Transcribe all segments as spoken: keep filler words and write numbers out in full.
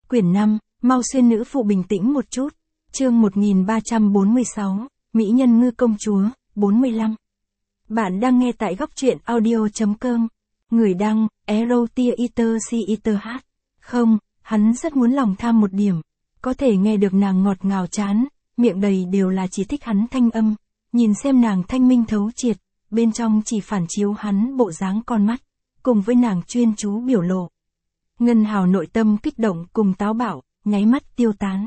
quyển năm, mau xuyên nữ phụ bình tĩnh một chút. Chương một nghìn ba trăm bốn mươi sáu, Mỹ nhân ngư công chúa, bốn mươi lăm. Bạn đang nghe tại góc truyện audio.com. Người đăng, Erotia Eater C Eater H. Không, hắn rất muốn lòng tham một điểm. Có thể nghe được nàng ngọt ngào chán, miệng đầy đều là chỉ thích hắn thanh âm. Nhìn xem nàng thanh minh thấu triệt, bên trong chỉ phản chiếu hắn bộ dáng con mắt, cùng với nàng chuyên chú biểu lộ. Ngân Hào nội tâm kích động cùng táo bạo, nháy mắt tiêu tán.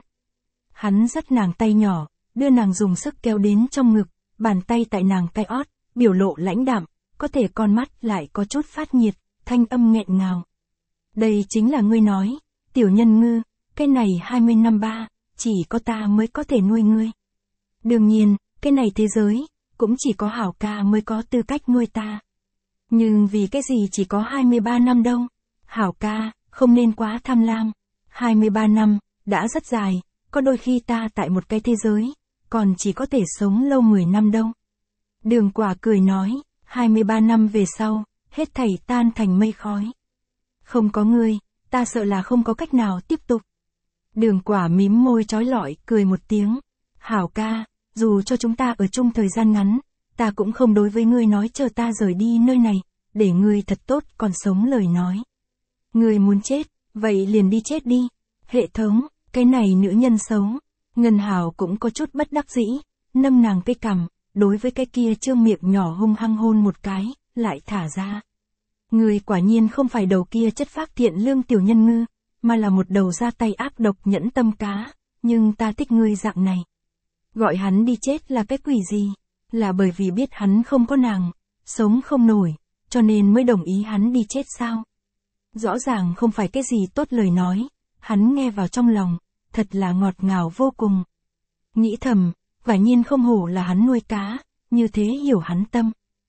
Hắn dắt nàng tay nhỏ, đưa nàng dùng sức kéo đến trong ngực, bàn tay tại nàng cái ót, biểu lộ lãnh đạm, có thể con mắt lại có chút phát nhiệt, thanh âm nghẹn ngào. Đây chính là ngươi nói, tiểu nhân ngư, cái này hai mươi năm ba, chỉ có ta mới có thể nuôi ngươi. Đương nhiên, cái này thế giới, cũng chỉ có Hảo ca mới có tư cách nuôi ta. Nhưng vì cái gì chỉ có hai mươi ba năm đâu? Hảo ca, không nên quá tham lam. hai mươi ba năm, đã rất dài, có đôi khi ta tại một cái thế giới, còn chỉ có thể sống lâu mười năm đâu. Đường Quả cười nói, hai mươi ba năm về sau, hết thảy tan thành mây khói. Không có ngươi, ta sợ là không có cách nào tiếp tục. Đường Quả mím môi trói lọi, cười một tiếng. Hảo ca, dù cho chúng ta ở chung thời gian ngắn, ta cũng không đối với ngươi nói chờ ta rời đi nơi này, để ngươi thật tốt còn sống lời nói. Ngươi muốn chết, vậy liền đi chết đi. Hệ thống, cái này nữ nhân xấu. Ngân Hào cũng có chút bất đắc dĩ, nâng nàng cái cằm, đối với cái kia trương miệng nhỏ hung hăng hôn một cái, lại thả ra. Ngươi quả nhiên không phải đầu kia chất phác thiện lương tiểu nhân ngư, mà là một đầu ra tay ác độc nhẫn tâm cá, nhưng ta thích ngươi dạng này. Gọi hắn đi chết là cái quỷ gì? Là bởi vì biết hắn không có nàng, sống không nổi, cho nên mới đồng ý hắn đi chết sao? Rõ ràng không phải cái gì tốt lời nói, hắn nghe vào trong lòng, thật là ngọt ngào vô cùng. Nghĩ thầm, quả nhiên không hổ là hắn nuôi cá, như thế hiểu hắn tâm.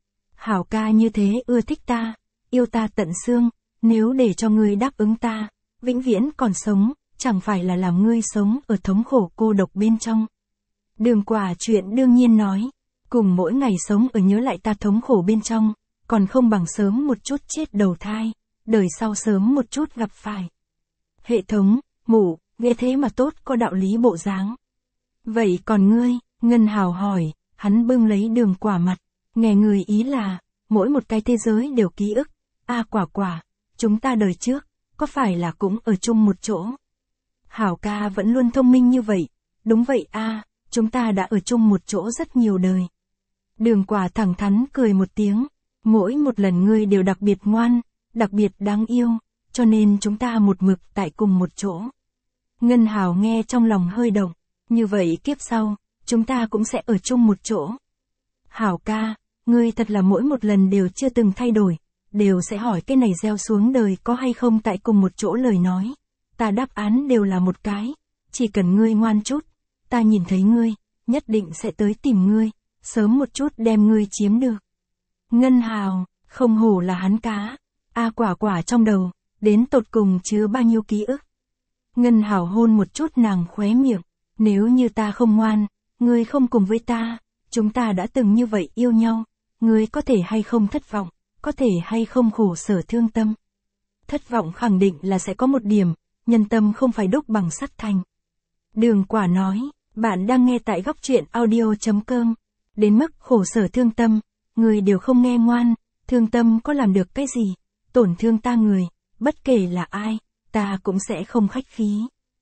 Hảo ca như thế ưa thích ta, yêu ta tận xương, nếu để cho ngươi đáp ứng ta, vĩnh viễn còn sống, chẳng phải là làm ngươi sống ở thống khổ cô độc bên trong. Đường Quả chuyện đương nhiên nói, cùng mỗi ngày sống ở nhớ lại ta thống khổ bên trong, còn không bằng sớm một chút chết đầu thai, đời sau sớm một chút gặp phải. Hệ thống, mụ, ghê thế mà tốt có đạo lý bộ dáng. Vậy còn ngươi, Ngân Hào hỏi, hắn bưng lấy Đường Quả mặt, nghe người ý là, mỗi một cái thế giới đều ký ức, a à, Quả Quả, chúng ta đời trước, có phải là cũng ở chung một chỗ? Hảo ca vẫn luôn thông minh như vậy, đúng vậy a à, chúng ta đã ở chung một chỗ rất nhiều đời. Đường Quả thẳng thắn cười một tiếng, mỗi một lần ngươi đều đặc biệt ngoan, đặc biệt đáng yêu, cho nên chúng ta một mực tại cùng một chỗ. Ngân Hào nghe trong lòng hơi động, như vậy kiếp sau, chúng ta cũng sẽ ở chung một chỗ. Hảo ca, ngươi thật là mỗi một lần đều chưa từng thay đổi, đều sẽ hỏi cái này gieo xuống đời có hay không tại cùng một chỗ lời nói. Ta đáp án đều là một cái, chỉ cần ngươi ngoan chút, ta nhìn thấy ngươi, nhất định sẽ tới tìm ngươi, sớm một chút đem ngươi chiếm được. Ngân Hào, không hổ là hắn cá, a à, Quả Quả trong đầu, đến tột cùng chứa bao nhiêu ký ức. Ngân Hào hôn một chút nàng khóe miệng, nếu như ta không ngoan, ngươi không cùng với ta, chúng ta đã từng như vậy yêu nhau, ngươi có thể hay không thất vọng, có thể hay không khổ sở thương tâm. Thất vọng khẳng định là sẽ có một điểm, nhân tâm không phải đúc bằng sắt thành. Đường Quả nói, bạn đang nghe tại góc truyện audio.com, đến mức khổ sở thương tâm, người đều không nghe ngoan, thương tâm có làm được cái gì, tổn thương ta người, bất kể là ai, ta cũng sẽ không khách khí.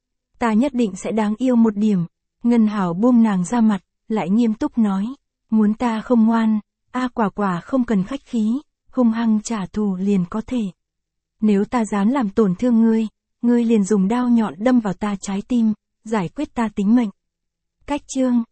Ta nhất định sẽ đáng yêu một điểm. Ngân Hào buông nàng ra mặt, lại nghiêm túc nói, muốn ta không ngoan, a à, Quả Quả không cần khách khí, hung hăng trả thù liền có thể. Nếu ta dám làm tổn thương ngươi, ngươi liền dùng đao nhọn đâm vào ta trái tim, giải quyết ta tính mệnh. Cách chương